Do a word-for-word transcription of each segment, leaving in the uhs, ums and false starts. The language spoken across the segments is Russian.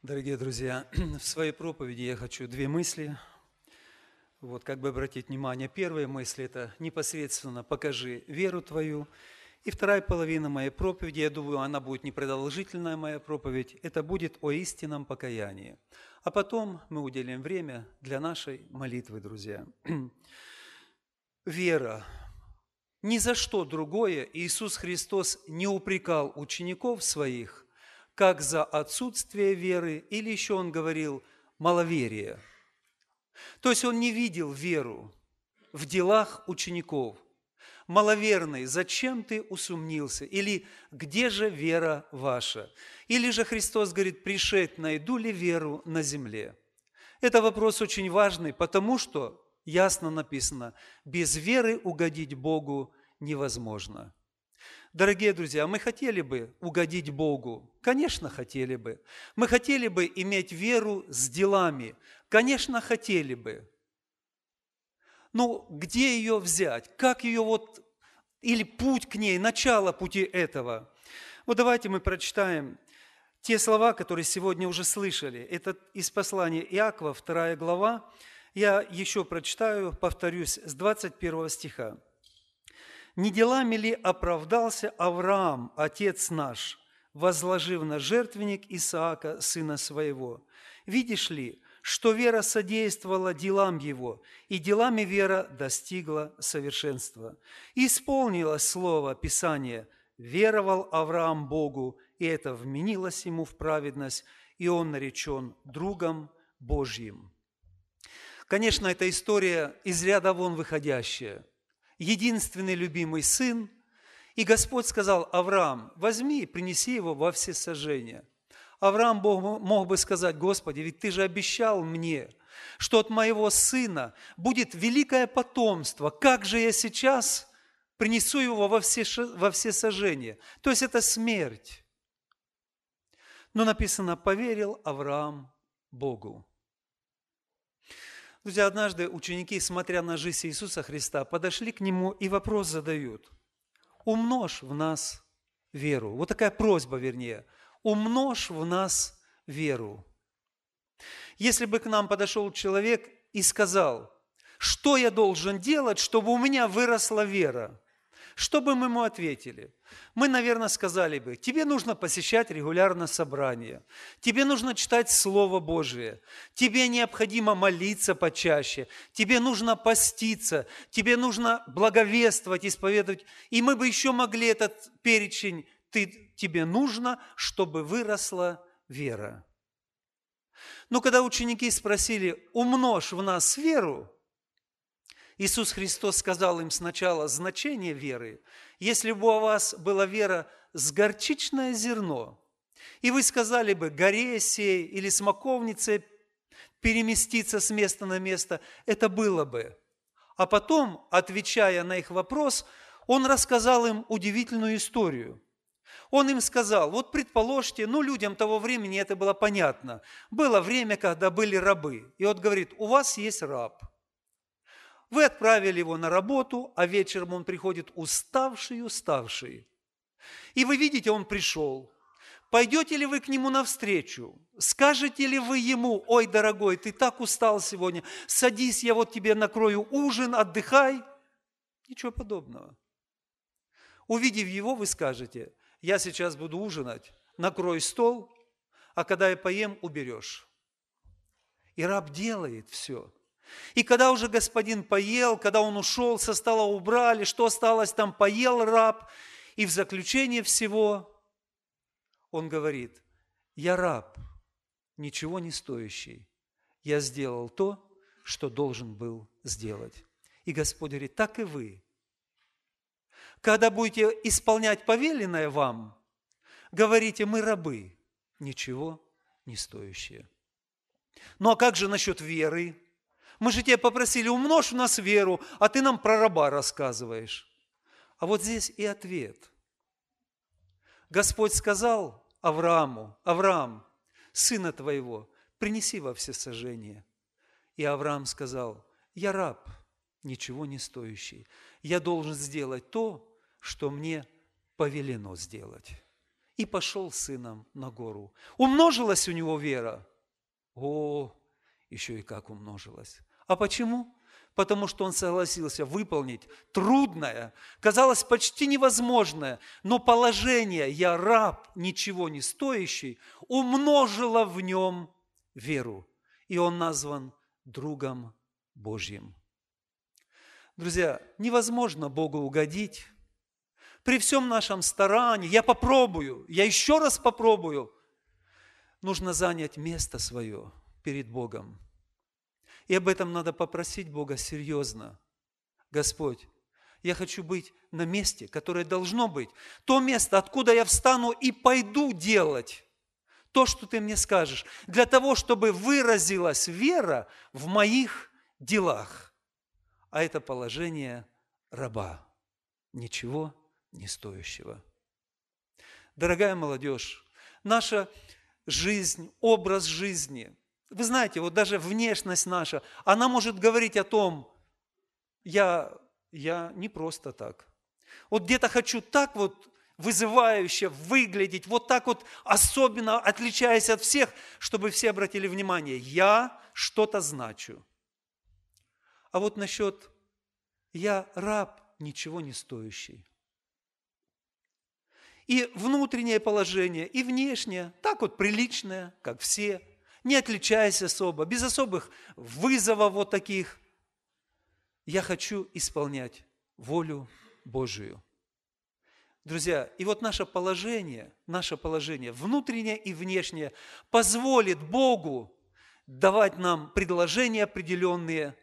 Дорогие друзья, в своей проповеди я хочу две мысли, вот как бы обратить внимание. Первая мысль – это непосредственно «покажи веру твою». И вторая половина моей проповеди, я думаю, она будет непродолжительная, моя проповедь, это будет о истинном покаянии. А потом мы уделим время для нашей молитвы, друзья. Вера. Ни за что другое Иисус Христос не упрекал учеников своих, как за отсутствие веры, или еще Он говорил маловерие. То есть Он не видел веру в делах учеников. Маловерный, зачем ты усомнился? Или где же вера ваша? Или же Христос говорит, пришед, найду ли веру на земле? Это вопрос очень важный, потому что ясно написано, без веры угодить Богу невозможно. Дорогие друзья, мы хотели бы угодить Богу? Конечно, хотели бы. Мы хотели бы иметь веру с делами? Конечно, хотели бы. Но где ее взять? Как ее вот, или путь к ней, начало пути этого? Вот давайте мы прочитаем те слова, которые сегодня уже слышали. Это из послания Иакова, вторая глава. Я еще прочитаю, повторюсь, с двадцать первого стиха. «Не делами ли оправдался Авраам, отец наш, возложив на жертвенник Исаака, сына своего? Видишь ли, что вера содействовала делам его, и делами вера достигла совершенства. И исполнилось слово Писания, веровал Авраам Богу, и это вменилось ему в праведность, и он наречен другом Божьим». Конечно, эта история из ряда вон выходящая. Единственный любимый сын, и Господь сказал: Авраам, возьми и принеси его во всесожжение. Авраам мог бы сказать: Господи, ведь Ты же обещал мне, что от моего сына будет великое потомство. Как же я сейчас принесу его во всесожжение? То есть это смерть. Но написано: поверил Авраам Богу. Друзья, однажды ученики, смотря на жизнь Иисуса Христа, подошли к Нему и вопрос задают: умножь в нас веру. Вот такая просьба, вернее. Умножь в нас веру. Если бы к нам подошел человек и сказал: что я должен делать, чтобы у меня выросла вера? Что бы мы ему ответили? Мы, наверное, сказали бы: тебе нужно посещать регулярно собрания, тебе нужно читать Слово Божие, тебе необходимо молиться почаще, тебе нужно поститься, тебе нужно благовествовать, исповедовать. И мы бы еще могли этот перечень: ты, тебе нужно, чтобы выросла вера. Но когда ученики спросили: умножь в нас веру, Иисус Христос сказал им сначала значение веры. Если бы у вас была вера с горчичное зерно, и вы сказали бы горе сей или смоковнице переместиться с места на место, это было бы. А потом, отвечая на их вопрос, Он рассказал им удивительную историю. Он им сказал: вот предположьте, ну людям того времени это было понятно. Было время, когда были рабы. И вот говорит: у вас есть раб. Вы отправили его на работу, а вечером он приходит уставший, уставший. И вы видите, он пришел. Пойдете ли вы к нему навстречу? Скажете ли вы ему: ой, дорогой, ты так устал сегодня, садись, я вот тебе накрою ужин, отдыхай? Ничего подобного. Увидев его, вы скажете: я сейчас буду ужинать, накрой стол, а когда я поем, уберешь. И раб делает все. И когда уже господин поел, когда он ушел, со стола убрали, что осталось там, поел раб, и в заключение всего он говорит: я раб, ничего не стоящий, я сделал то, что должен был сделать. И Господь говорит: так и вы. Когда будете исполнять повеленное вам, говорите: мы рабы, ничего не стоящие. Ну а как же насчет веры? Мы же тебя попросили: умножь в нас веру, а ты нам про раба рассказываешь. А вот здесь и ответ. Господь сказал Аврааму: Авраам, сына твоего принеси во всесожжение. И Авраам сказал: я раб, ничего не стоящий. Я должен сделать то, что мне повелено сделать. и пошел с сыном на гору. Умножилась у него вера? О, еще и как умножилась. А почему? Потому что он согласился выполнить трудное, казалось почти невозможное, но положение «я раб, ничего не стоящий» умножило в нем веру. И он назван другом Божьим. Друзья, невозможно Богу угодить. При всем нашем старании, я попробую, я еще раз попробую, нужно занять место свое перед Богом. И об этом надо попросить Бога серьезно. Господь, я хочу быть на месте, которое должно быть. То место, откуда я встану и пойду делать то, что Ты мне скажешь, для того, чтобы выразилась вера в моих делах. А это положение раба, ничего не стоящего. Дорогая молодежь, наша жизнь, образ жизни, вы знаете, вот даже внешность наша, она может говорить о том, я, я не просто так. Вот где-то хочу так вот вызывающе выглядеть, вот так вот особенно отличаясь от всех, чтобы все обратили внимание, я что-то значу. А вот насчет я раб, ничего не стоящий. И внутреннее положение, и внешнее, так вот приличное, как все, не отличаясь особо, без особых вызовов вот таких. Я хочу исполнять волю Божию. Друзья, и вот наше положение, наше положение, внутреннее и внешнее, позволит Богу давать нам предложения определенные,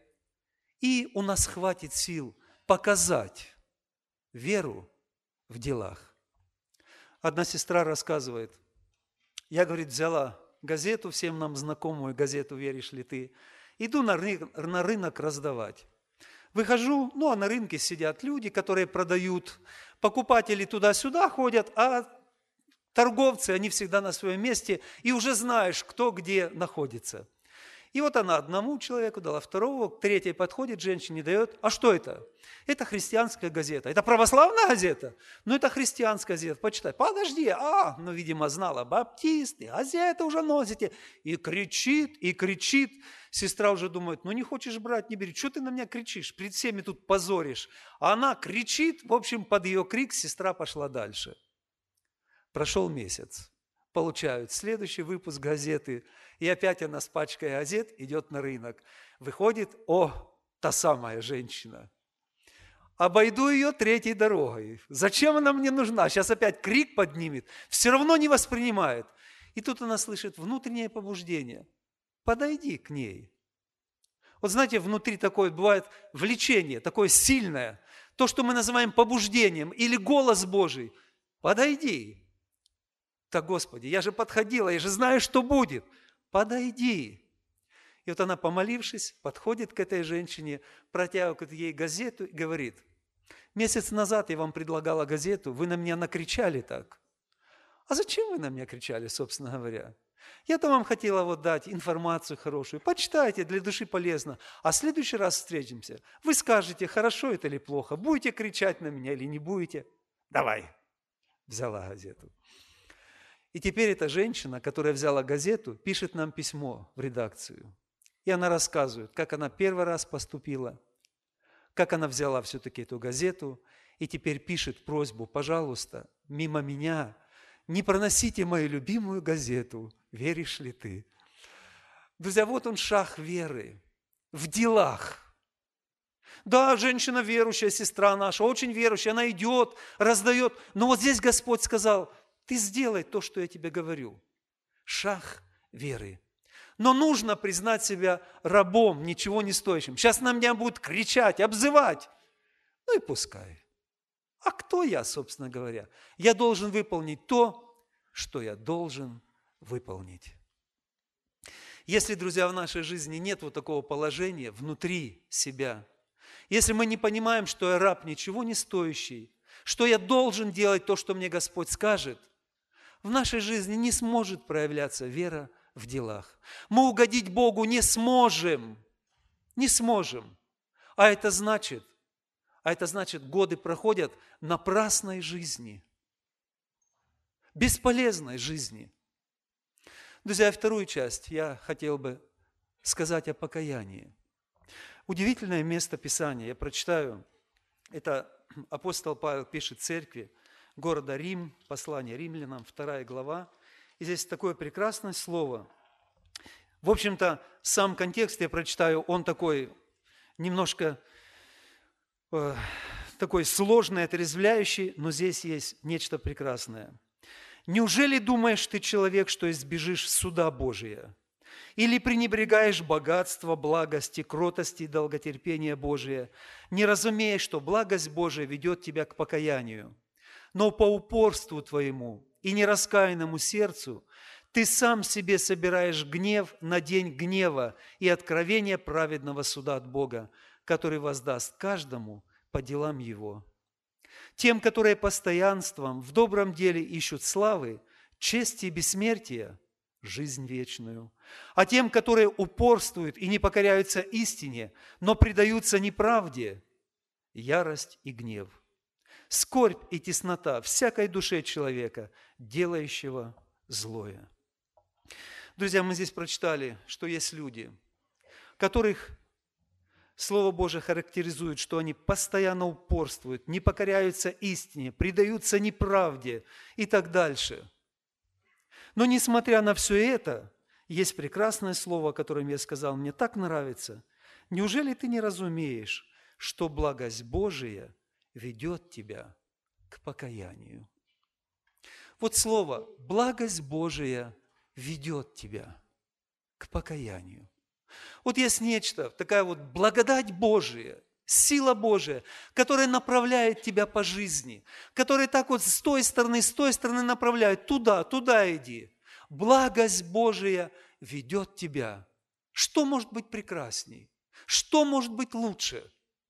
и у нас хватит сил показать веру в делах. Одна сестра рассказывает, я, говорит, взяла газету, всем нам знакомую газету «Веришь ли ты?», иду на рынок, на рынок раздавать. Выхожу, ну а на рынке сидят люди, которые продают, покупатели туда-сюда ходят, а торговцы, они всегда на своем месте, и уже знаешь, кто где находится. И вот она одному человеку дала, второго, третий подходит, женщине дает. А что это? Это христианская газета. Это православная газета? Ну, это христианская газета. Почитай. Подожди, а, ну, видимо, знала, баптисты, газеты уже носите. И кричит, и кричит. Сестра уже думает, ну, не хочешь брать, не бери. Что ты на меня кричишь? Перед всеми тут позоришь. А она кричит, в общем, под ее крик сестра пошла дальше. Прошел месяц. Получают следующий выпуск газеты, и опять она с пачкой газет идет на рынок. Выходит, о, та самая женщина. Обойду ее третьей дорогой. Зачем она мне нужна? Сейчас опять крик поднимет. Все равно не воспринимает. И тут она слышит внутреннее побуждение. Подойди к ней. Вот знаете, внутри такое бывает влечение, такое сильное. То, что мы называем побуждением или голос Божий. Подойди. Так, Господи, я же подходила, я же знаю, что будет. Подойди. И вот она, помолившись, подходит к этой женщине, протягивает ей газету и говорит, месяц назад я вам предлагала газету, вы на меня накричали так. А зачем вы на меня кричали, собственно говоря? Я-то вам хотела вот дать информацию хорошую. Почитайте, для души полезно. А в следующий раз встретимся. Вы скажете, хорошо это или плохо, будете кричать на меня или не будете. Давай. Взяла газету. И теперь эта женщина, которая взяла газету, пишет нам письмо в редакцию. И она рассказывает, как она первый раз поступила, как она взяла все-таки эту газету, и теперь пишет просьбу, пожалуйста, мимо меня не проносите мою любимую газету, веришь ли ты? Друзья, вот он шаг веры в делах. Да, женщина верующая, сестра наша, очень верующая, она идет, раздает. Но вот здесь Господь сказал, ты сделай то, что я тебе говорю. Шаг веры. Но нужно признать себя рабом, ничего не стоящим. Сейчас на меня будут кричать, обзывать. Ну и пускай. А кто я, собственно говоря? Я должен выполнить то, что я должен выполнить. Если, друзья, в нашей жизни нет вот такого положения внутри себя, если мы не понимаем, что я раб, ничего не стоящий, что я должен делать то, что мне Господь скажет, в нашей жизни не сможет проявляться вера в делах. Мы угодить Богу не сможем, не сможем. А это значит, а это значит, годы проходят напрасной жизни. бесполезной жизни. Друзья, вторую часть я хотел бы сказать о покаянии. Удивительное место Писания. Я прочитаю. Это апостол Павел пишет церкви города Рим, послание римлянам, вторая глава. И здесь такое прекрасное слово. В общем-то, сам контекст я прочитаю, он такой немножко э, такой сложный, отрезвляющий, но здесь есть нечто прекрасное. «Неужели думаешь ты, человек, что избежишь суда Божия? Или пренебрегаешь богатство, благости, кротости и долготерпения Божия, не разумея, что благость Божия ведет тебя к покаянию? Но по упорству твоему и нераскаянному сердцу ты сам себе собираешь гнев на день гнева и откровения праведного суда от Бога, который воздаст каждому по делам его. Тем, которые постоянством в добром деле ищут славы, чести и бессмертия, жизнь вечную. А тем, которые упорствуют и не покоряются истине, но предаются неправде, ярость и гнев, скорбь и теснота всякой душе человека, делающего злое». Друзья, мы здесь прочитали, что есть люди, которых Слово Божие характеризует, что они постоянно упорствуют, не покоряются истине, предаются неправде и так дальше. Но несмотря на все это, есть прекрасное слово, о котором я сказал, мне так нравится. Неужели ты не разумеешь, что благость Божия ведет тебя к покаянию? Вот слово «благость Божия» ведет тебя к покаянию. Вот есть нечто, такая вот благодать Божия, сила Божия, которая направляет тебя по жизни, которая так вот с той стороны, с той стороны направляет, туда, туда иди. Благость Божия ведет тебя. Что может быть прекрасней? Что может быть лучше?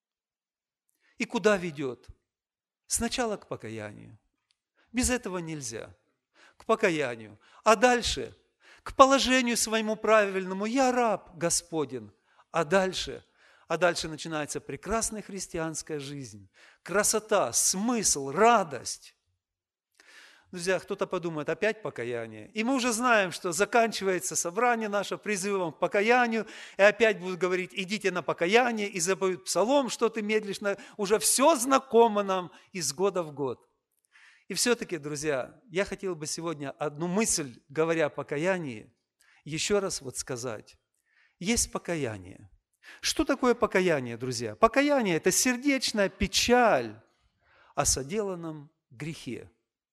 И куда ведет? Сначала к покаянию. Без этого нельзя. К покаянию. А дальше к положению своему правильному. Я раб Господен. А дальше, а дальше начинается прекрасная христианская жизнь. Красота, смысл, радость. Друзья, кто-то подумает, опять покаяние. И мы уже знаем, что заканчивается собрание наше призывом к покаянию, и опять будут говорить, идите на покаяние, и запоют псалом, что ты медлишь. На... Уже все знакомо нам из года в год. И все-таки, друзья, я хотел бы сегодня одну мысль, говоря о покаянии, еще раз вот сказать. Есть покаяние. Что такое покаяние, друзья? Покаяние – это сердечная печаль о соделанном грехе.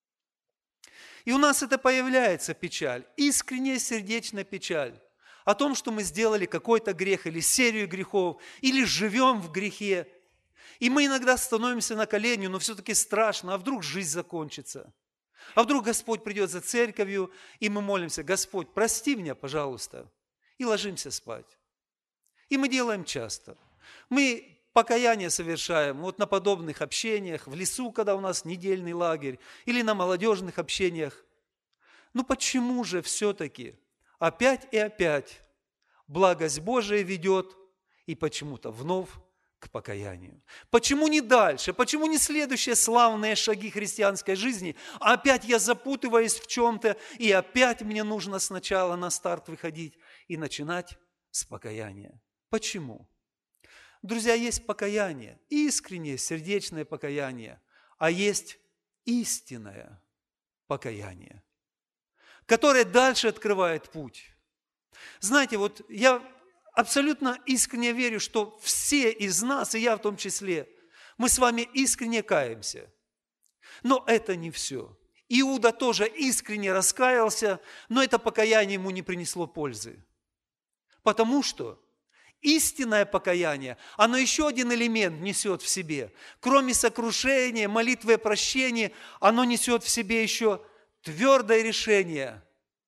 И у нас это появляется печаль, искренняя сердечная печаль о том, что мы сделали какой-то грех или серию грехов, или живем в грехе. И мы иногда становимся на колени, но все-таки страшно, а вдруг жизнь закончится? А вдруг Господь придет за церковью, и мы молимся, Господь, прости меня, пожалуйста, и ложимся спать. И мы делаем часто. Мы покаяние совершаем вот на подобных общениях, в лесу, когда у нас недельный лагерь, или на молодежных общениях. Ну почему же все-таки опять и опять благость Божия ведет и почему-то вновь к покаянию? Почему не дальше? Почему не следующие славные шаги христианской жизни? А опять я запутываюсь в чем-то, и опять мне нужно сначала на старт выходить и начинать с покаяния. Почему? Друзья, есть покаяние, искреннее, сердечное покаяние, а есть истинное покаяние, которое дальше открывает путь. Знаете, вот я абсолютно искренне верю, что все из нас, и я в том числе, мы с вами искренне каемся. Но это не все. Иуда тоже искренне раскаялся, но это покаяние ему не принесло пользы. Потому что истинное покаяние, оно еще один элемент несет в себе. Кроме сокрушения, молитвы о прощении, оно несет в себе еще твердое решение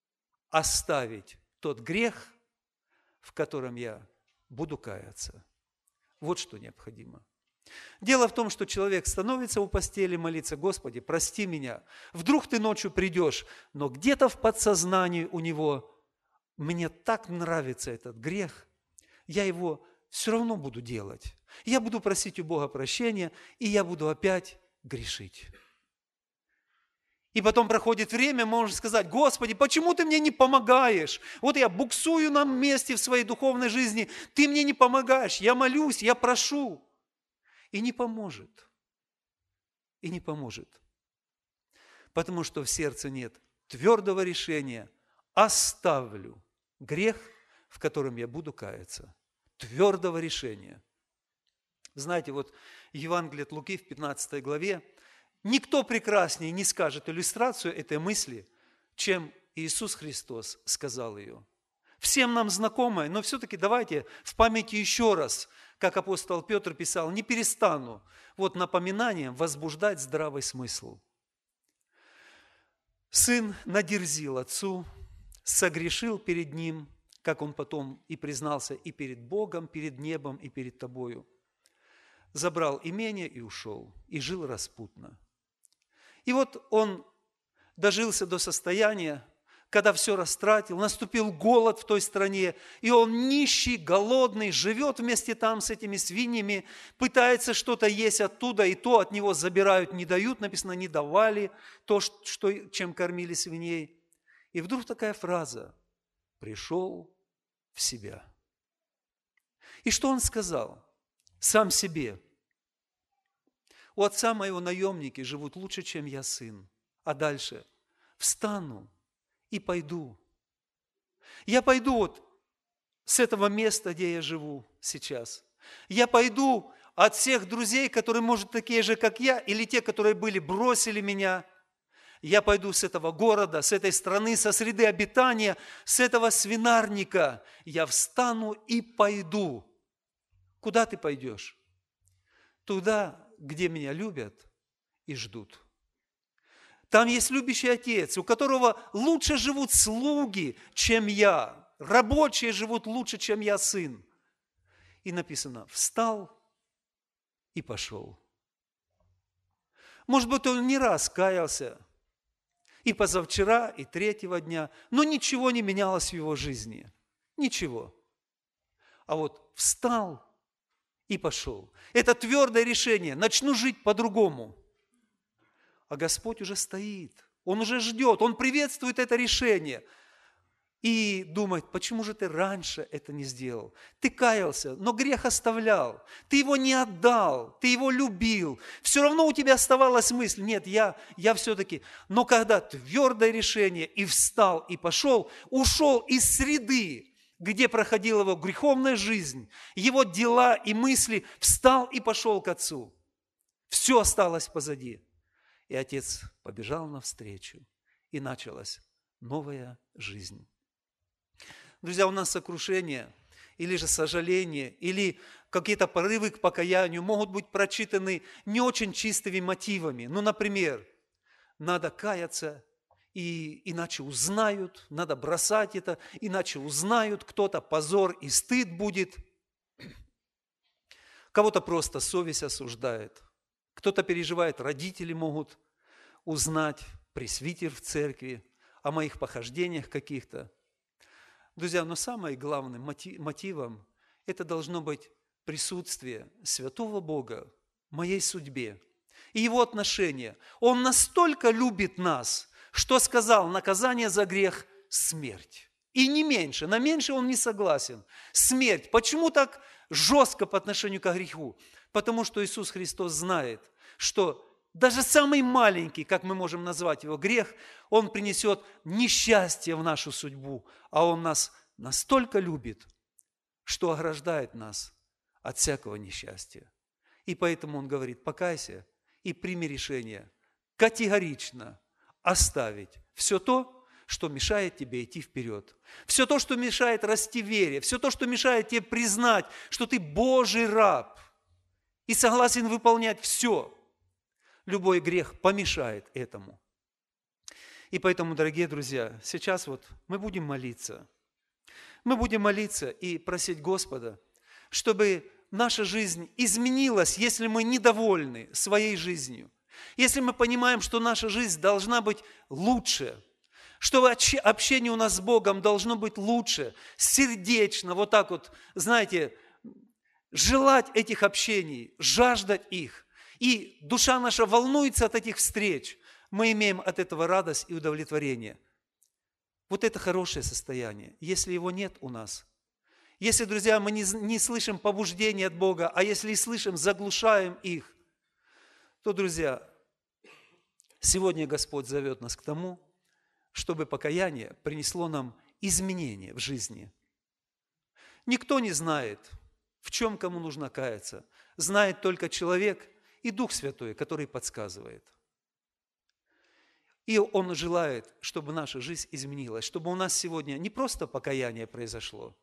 оставить тот грех, в котором я буду каяться. Вот что необходимо. Дело в том, что человек становится у постели молиться, Господи, прости меня. Вдруг ты ночью придешь, но где-то в подсознании у него, мне так нравится этот грех, я его все равно буду делать. Я буду просить у Бога прощения, и я буду опять грешить. И потом проходит время, можно сказать: Господи, почему Ты мне не помогаешь? Вот я буксую на месте в своей духовной жизни, Ты мне не помогаешь, я молюсь, я прошу. И не поможет. И не поможет. Потому что в сердце нет твердого решения: оставлю грех, в котором я буду каяться. Твердого решения. Знаете, вот Евангелие от Луки в пятнадцатой главе, никто прекраснее не скажет иллюстрацию этой мысли, чем Иисус Христос сказал ее. Всем нам знакомая, но все-таки давайте в памяти еще раз, как апостол Петр писал: не перестану вот напоминанием возбуждать здравый смысл. Сын надерзил отцу, согрешил перед ним, как он потом и признался, и перед Богом, перед небом, и перед тобою. Забрал имение и ушел, и жил распутно. И вот он дожился до состояния, когда все растратил, наступил голод в той стране, и он нищий, голодный, живет вместе там с этими свиньями, пытается что-то есть оттуда, и то от него забирают, не дают, написано, не давали то, что, чем кормили свиней. И вдруг такая фраза: «пришел в себя». И что он сказал сам себе? У отца моего наемники живут лучше, чем я, сын. А дальше: встану и пойду. Я пойду вот с этого места, где я живу сейчас. Я пойду от всех друзей, которые, может, такие же, как я, или те, которые были, бросили меня. Я пойду с этого города, с этой страны, со среды обитания, с этого свинарника. Я встану и пойду. Куда ты пойдешь? Туда, где меня любят и ждут. Там есть любящий отец, у которого лучше живут слуги, чем я. Рабочие живут лучше, чем я, сын. И написано: встал и пошел. Может быть, он не раз каялся, и позавчера, и третьего дня, но ничего не менялось в его жизни. Ничего. А вот встал и пошел. Это твердое решение. Начну жить по-другому. А Господь уже стоит. Он уже ждет. Он приветствует это решение. И думает: почему же ты раньше это не сделал? Ты каялся, но грех оставлял. Ты его не отдал. Ты его любил. Все равно у тебя оставалась мысль: нет, я, я все-таки. Но когда твердое решение, и встал, и пошел, ушел из среды, где проходила его греховная жизнь, его дела и мысли, встал и пошел к отцу. Все осталось позади. И отец побежал навстречу, и началась новая жизнь. Друзья, у нас сокрушение, или же сожаление, или какие-то порывы к покаянию могут быть прочитаны не очень чистыми мотивами. Ну, например, надо каяться, и иначе узнают, надо бросать это, иначе узнают кто-то, позор и стыд будет. Кого-то просто совесть осуждает. Кто-то переживает, родители могут узнать, пресвитер в церкви, о моих похождениях каких-то. Друзья, но самым главным мотивом это должно быть присутствие святого Бога в моей судьбе и Его отношения. Он настолько любит нас, что сказал: наказание за грех – смерть. И не меньше, на меньше Он не согласен. Смерть. Почему так жестко по отношению к греху? Потому что Иисус Христос знает, что даже самый маленький, как мы можем назвать его, грех, он принесет несчастье в нашу судьбу, а Он нас настолько любит, что ограждает нас от всякого несчастья. И поэтому Он говорит: покайся и прими решение категорично оставить все то, что мешает тебе идти вперед. Все то, что мешает расти в вере, все то, что мешает тебе признать, что ты Божий раб и согласен выполнять все. Любой грех помешает этому. И поэтому, дорогие друзья, сейчас вот мы будем молиться. Мы будем молиться и просить Господа, чтобы наша жизнь изменилась, если мы недовольны своей жизнью. Если мы понимаем, что наша жизнь должна быть лучше, что общение у нас с Богом должно быть лучше, сердечно, вот так вот, знаете, желать этих общений, жаждать их. И душа наша волнуется от этих встреч. мы имеем от этого радость и удовлетворение. Вот это хорошее состояние. Если его нет у нас, если, друзья, мы не, не слышим побуждений от Бога, а если и слышим, заглушаем их, то, друзья, сегодня Господь зовет нас к тому, чтобы покаяние принесло нам изменения в жизни. Никто не знает, в чем кому нужно каяться. Знает только человек и Дух Святой, который подсказывает. И Он желает, чтобы наша жизнь изменилась, чтобы у нас сегодня не просто покаяние произошло,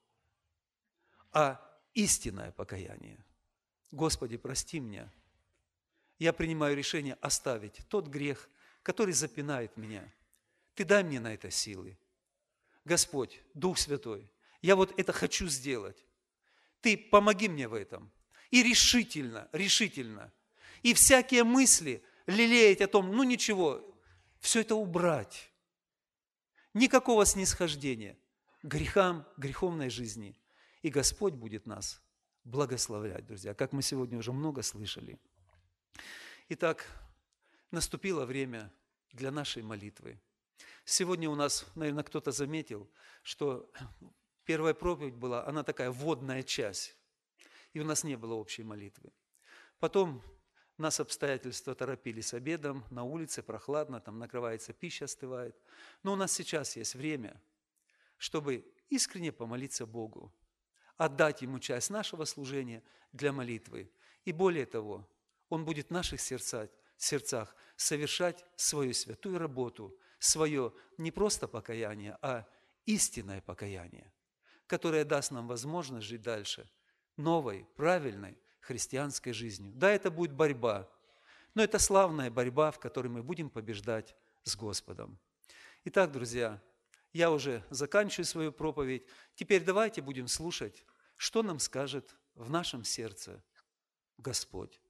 а истинное покаяние. Господи, прости меня. Я принимаю решение оставить тот грех, который запинает меня. Ты дай мне на это силы. Господь, Дух Святой, я вот это хочу сделать. Ты помоги мне в этом. И решительно, решительно. И всякие мысли лелеять о том, ну ничего, все это убрать. Никакого снисхождения к грехам, греховной жизни. И Господь будет нас благословлять, друзья, как мы сегодня уже много слышали. Итак, наступило время для нашей молитвы. Сегодня у нас, наверное, кто-то заметил, что первая проповедь была, она такая вводная часть, и у нас не было общей молитвы. Потом нас обстоятельства торопили с обедом, на улице прохладно, там накрывается пища, остывает. Но у нас сейчас есть время, чтобы искренне помолиться Богу, отдать Ему часть нашего служения для молитвы. И более того, Он будет в наших сердцах, сердцах совершать свою святую работу, свое не просто покаяние, а истинное покаяние, которое даст нам возможность жить дальше новой, правильной христианской жизнью. Да, это будет борьба, но это славная борьба, в которой мы будем побеждать с Господом. Итак, друзья, я уже заканчиваю свою проповедь. Теперь давайте будем слушать, что нам скажет в нашем сердце Господь.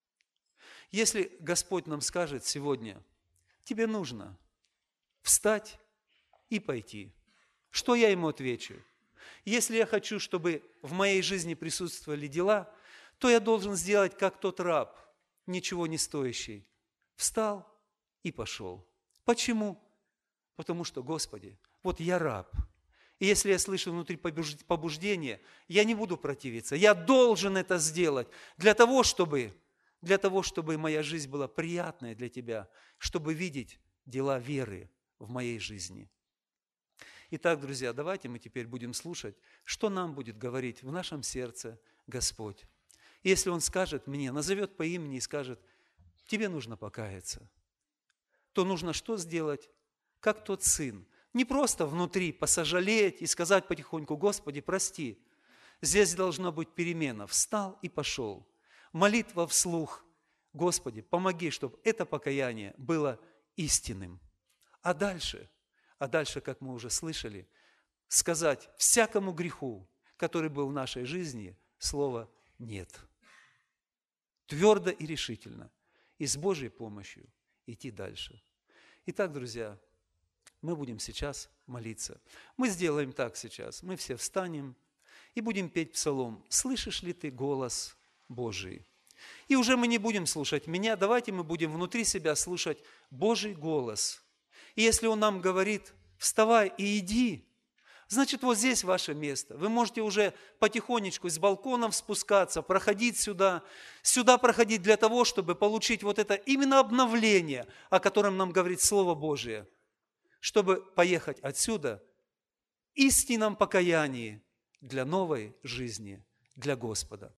Если Господь нам скажет сегодня, тебе нужно встать и пойти, что я Ему отвечу? Если я хочу, чтобы в моей жизни присутствовали дела, то я должен сделать, как тот раб, ничего не стоящий. Встал и пошел. Почему? Потому что, Господи, вот я раб. И если я слышу внутри побуждение, я не буду противиться. Я должен это сделать для того, чтобы, для того, чтобы моя жизнь была приятная для Тебя, чтобы видеть дела веры в моей жизни. Итак, друзья, давайте мы теперь будем слушать, что нам будет говорить в нашем сердце Господь. И если Он скажет мне, назовет по имени и скажет, тебе нужно покаяться, то нужно что сделать? Как тот сын. Не просто внутри посожалеть и сказать потихоньку, Господи, прости. Здесь должна быть перемена. Встал и пошел. Молитва вслух. Господи, помоги, чтобы это покаяние было истинным. А дальше, а дальше, как мы уже слышали, сказать всякому греху, который был в нашей жизни, слово «нет». Твердо и решительно. И с Божьей помощью идти дальше. Итак, друзья, мы будем сейчас молиться. Мы сделаем так сейчас. Мы все встанем и будем петь псалом «Слышишь ли ты голос Божий?» И уже мы не будем слушать меня, давайте мы будем внутри себя слушать Божий голос. И если Он нам говорит «Вставай и иди», значит, вот здесь ваше место. Вы можете уже потихонечку с балконов спускаться, проходить сюда, сюда проходить для того, чтобы получить вот это именно обновление, о котором нам говорит Слово Божие, чтобы поехать отсюда в истинном покаянии для новой жизни, для Господа.